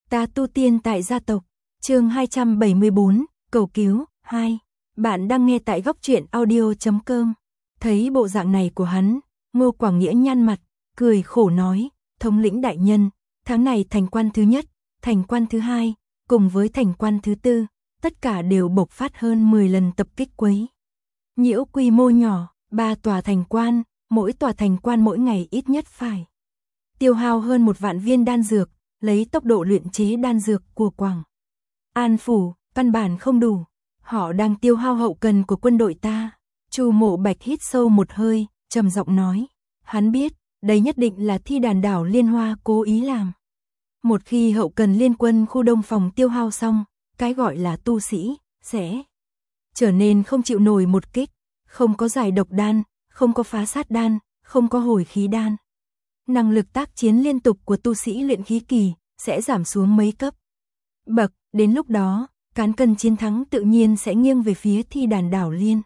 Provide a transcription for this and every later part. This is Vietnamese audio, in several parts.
Ta tu tiên tại gia tộc, chương 274, cầu cứu, 2. Bạn đang nghe tại góc truyện audio.com. Thấy bộ dạng này của hắn, Ngô Quảng Nghĩa nhăn mặt, cười khổ nói, thống lĩnh đại nhân, tháng này thành quan thứ nhất, thành quan thứ hai, cùng với thành quan thứ tư, tất cả đều bộc phát hơn 10 lần tập kích quấy nhiễu quy mô nhỏ, 3 tòa thành quan, mỗi tòa thành quan mỗi ngày ít nhất phải tiêu hao hơn 1 vạn viên đan dược, lấy tốc độ luyện chế đan dược của Quảng An phủ, căn bản không đủ. Họ đang tiêu hao hậu cần của quân đội ta. Chu Mộ Bạch hít sâu một hơi, trầm giọng nói, hắn biết, đây nhất định là Thi Đàn Đảo Liên Hoa cố ý làm. Một khi hậu cần liên quân khu đông phòng tiêu hao xong, cái gọi là tu sĩ sẽ trở nên không chịu nổi một kích, không có giải độc đan, không có phá sát đan, không có hồi khí đan. Năng lực tác chiến liên tục của tu sĩ luyện khí kỳ sẽ giảm xuống mấy cấp bậc, đến lúc đó, cán cân chiến thắng tự nhiên sẽ nghiêng về phía Thi Đàn Đảo Liên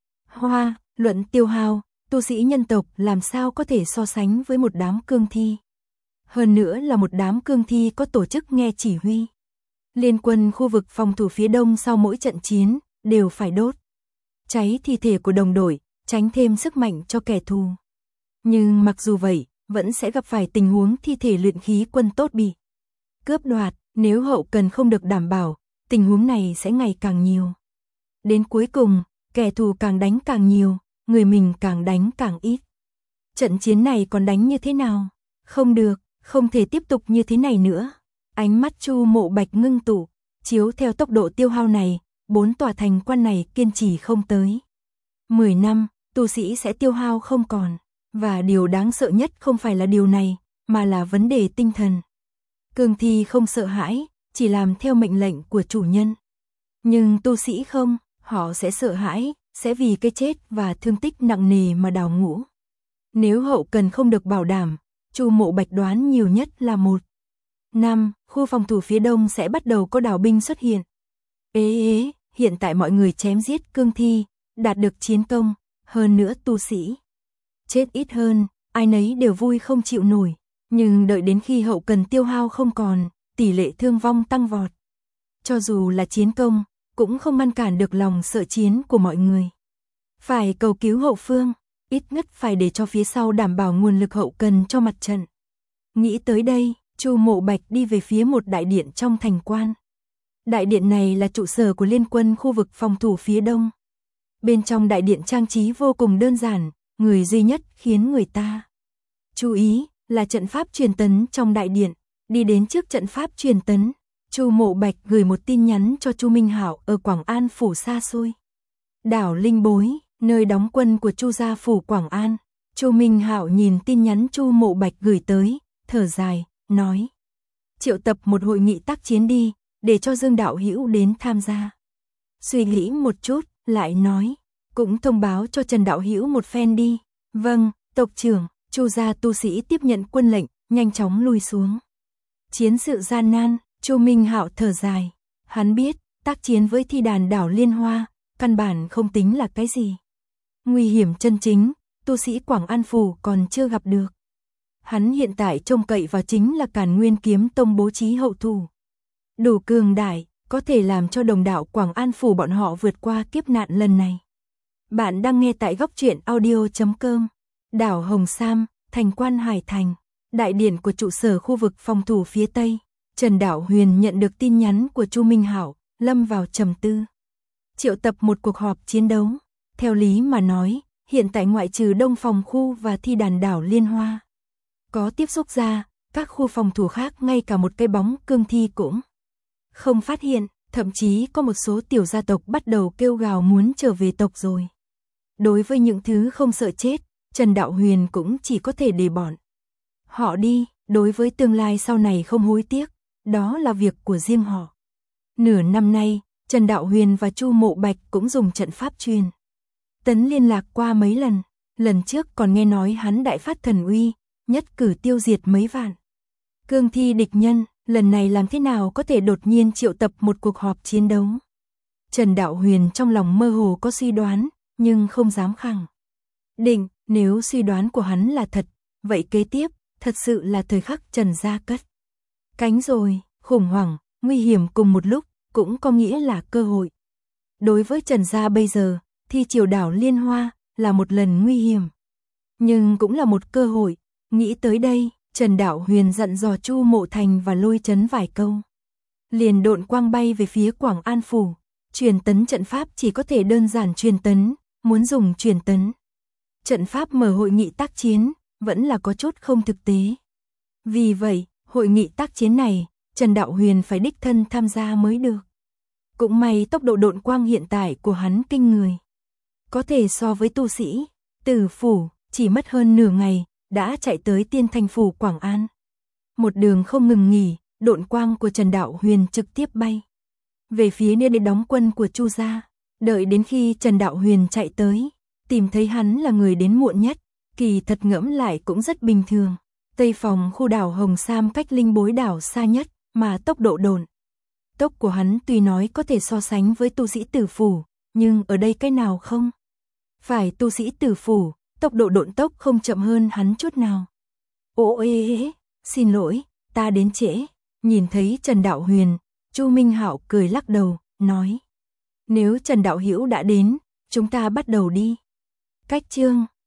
Hoa. Luận tiêu hao, tu sĩ nhân tộc làm sao có thể so sánh với một đám cương thi. Hơn nữa là một đám cương thi có tổ chức nghe chỉ huy. Liên quân khu vực phòng thủ phía đông sau mỗi trận chiến, đều phải đốt cháy thi thể của đồng đội, tránh thêm sức mạnh cho kẻ thù. Nhưng mặc dù vậy, vẫn sẽ gặp phải tình huống thi thể luyện khí quân tốt bị cướp đoạt, nếu hậu cần không được đảm bảo, tình huống này sẽ ngày càng nhiều. Đến cuối cùng, kẻ thù càng đánh càng nhiều, người mình càng đánh càng ít. Trận chiến này còn đánh như thế nào? Không được, không thể tiếp tục như thế này nữa. Ánh mắt Chu Mộ Bạch ngưng tụ, chiếu theo tốc độ tiêu hao này, 4 tòa thành quan này kiên trì không tới 10 năm, tu sĩ sẽ tiêu hao không còn. Và điều đáng sợ nhất không phải là điều này, mà là vấn đề tinh thần. Cương thi không sợ hãi, chỉ làm theo mệnh lệnh của chủ nhân. Nhưng tu sĩ không, họ sẽ sợ hãi, sẽ vì cái chết và thương tích nặng nề mà đào ngũ. Nếu hậu cần không được bảo đảm, Chu Mộ Bạch đoán nhiều nhất là 1 năm, khu phòng thủ phía đông sẽ bắt đầu có đảo binh xuất hiện. Hiện tại mọi người chém giết cương thi, đạt được chiến công, hơn nữa tu sĩ chết ít hơn, ai nấy đều vui không chịu nổi. Nhưng đợi đến khi hậu cần tiêu hao không còn, tỷ lệ thương vong tăng vọt. Cho dù là chiến công, cũng không ngăn cản được lòng sợ chiến của mọi người. Phải cầu cứu hậu phương, ít nhất phải để cho phía sau đảm bảo nguồn lực hậu cần cho mặt trận. Nghĩ tới đây, Chu Mộ Bạch đi về phía một đại điện trong thành quan. Đại điện này là trụ sở của liên quân khu vực phòng thủ phía đông. Bên trong đại điện trang trí vô cùng đơn giản, người duy nhất khiến người ta chú ý là trận pháp truyền tấn trong đại điện. Đi đến trước trận pháp truyền tấn, Chu Mộ Bạch gửi một tin nhắn cho Chu Minh Hạo ở Quảng An phủ xa xôi. Đảo Linh Bối, nơi đóng quân của Chu gia phủ Quảng An. Chu Minh Hạo nhìn tin nhắn Chu Mộ Bạch gửi tới, thở dài, nói: triệu tập một hội nghị tác chiến đi, để cho Dương đạo hữu đến tham gia. Suy nghĩ một chút, lại nói: cũng thông báo cho Trần đạo hữu một phen đi. Vâng, tộc trưởng. Chu gia tu sĩ tiếp nhận quân lệnh, nhanh chóng lui xuống. Chiến sự gian nan, Chu Minh Hạo thở dài. Hắn biết, tác chiến với Thi Đàn Đảo Liên Hoa, căn bản không tính là cái gì. Nguy hiểm chân chính, tu sĩ Quảng An phủ còn chưa gặp được. Hắn hiện tại trông cậy vào chính là Càn Nguyên Kiếm Tông bố trí hậu thủ đủ cường đại, có thể làm cho đồng đạo Quảng An phủ bọn họ vượt qua kiếp nạn lần này. Bạn đang nghe tại góc truyện audio.com. Đảo Hồng Sam, thành quan Hải Thành, đại điện của trụ sở khu vực phòng thủ phía Tây. Trần Đạo Huyền nhận được tin nhắn của Chu Minh Hạo, lâm vào trầm tư. Triệu tập một cuộc họp chiến đấu. Theo lý mà nói, hiện tại ngoại trừ Đông phòng khu và Thi Đàn Đảo Liên Hoa có tiếp xúc ra, các khu phòng thủ khác ngay cả một cái bóng cương thi cũng không phát hiện, thậm chí có một số tiểu gia tộc bắt đầu kêu gào muốn trở về tộc rồi. Đối với những thứ không sợ chết, Trần Đạo Huyền cũng chỉ có thể để bọn họ đi, đối với tương lai sau này không hối tiếc, đó là việc của riêng họ. Nửa năm nay, Trần Đạo Huyền và Chu Mộ Bạch cũng dùng trận pháp truyền tấn liên lạc qua mấy lần, lần trước còn nghe nói hắn đại phát thần uy, nhất cử tiêu diệt mấy vạn cương thi địch nhân, lần này làm thế nào có thể đột nhiên triệu tập một cuộc họp chiến đấu. Trần Đạo Huyền trong lòng mơ hồ có suy đoán, nhưng không dám khẳng định. Nếu suy đoán của hắn là thật, vậy kế tiếp, thật sự là thời khắc Trần gia cất cánh rồi. khủng hoảng, nguy hiểm cùng một lúc, cũng có nghĩa là cơ hội. Đối với Trần gia bây giờ, thi triều đảo Liên Hoa là một lần nguy hiểm, nhưng cũng là một cơ hội. Nghĩ tới đây, Trần Đạo Huyền dặn dò Chu Mộ Thành và Lôi Chấn vài câu. Liền độn quang bay về phía Quảng An phủ. Truyền tấn trận pháp chỉ có thể đơn giản truyền tấn, muốn dùng truyền tấn trận pháp mở hội nghị tác chiến, vẫn là có chút không thực tế. Vì vậy, hội nghị tác chiến này, Trần Đạo Huyền phải đích thân tham gia mới được. Cũng may tốc độ độn quang hiện tại của hắn kinh người. Có thể so với tu sĩ, Tử phủ, chỉ mất hơn nửa ngày, đã chạy tới Tiên Thành phủ Quảng An. Một đường không ngừng nghỉ, độn quang của Trần Đạo Huyền trực tiếp bay về phía nơi để đóng quân của Chu gia. Đợi đến khi Trần Đạo Huyền chạy tới, tìm thấy hắn là người đến muộn nhất, kỳ thật ngẫm lại cũng rất bình thường. Tây phòng khu đảo Hồng Sam cách Linh Bối đảo xa nhất, mà tốc độ độn tốc của hắn tuy nói có thể so sánh với tu sĩ Tử phủ, nhưng ở đây cái nào không phải tu sĩ Tử phủ, tốc độ độn tốc không chậm hơn hắn chút nào. Xin lỗi, ta đến trễ. Nhìn thấy Trần Đạo Huyền, Chu Minh Hạo cười lắc đầu, nói: nếu Trần đạo hữu đã đến, chúng ta bắt đầu đi. Cách chương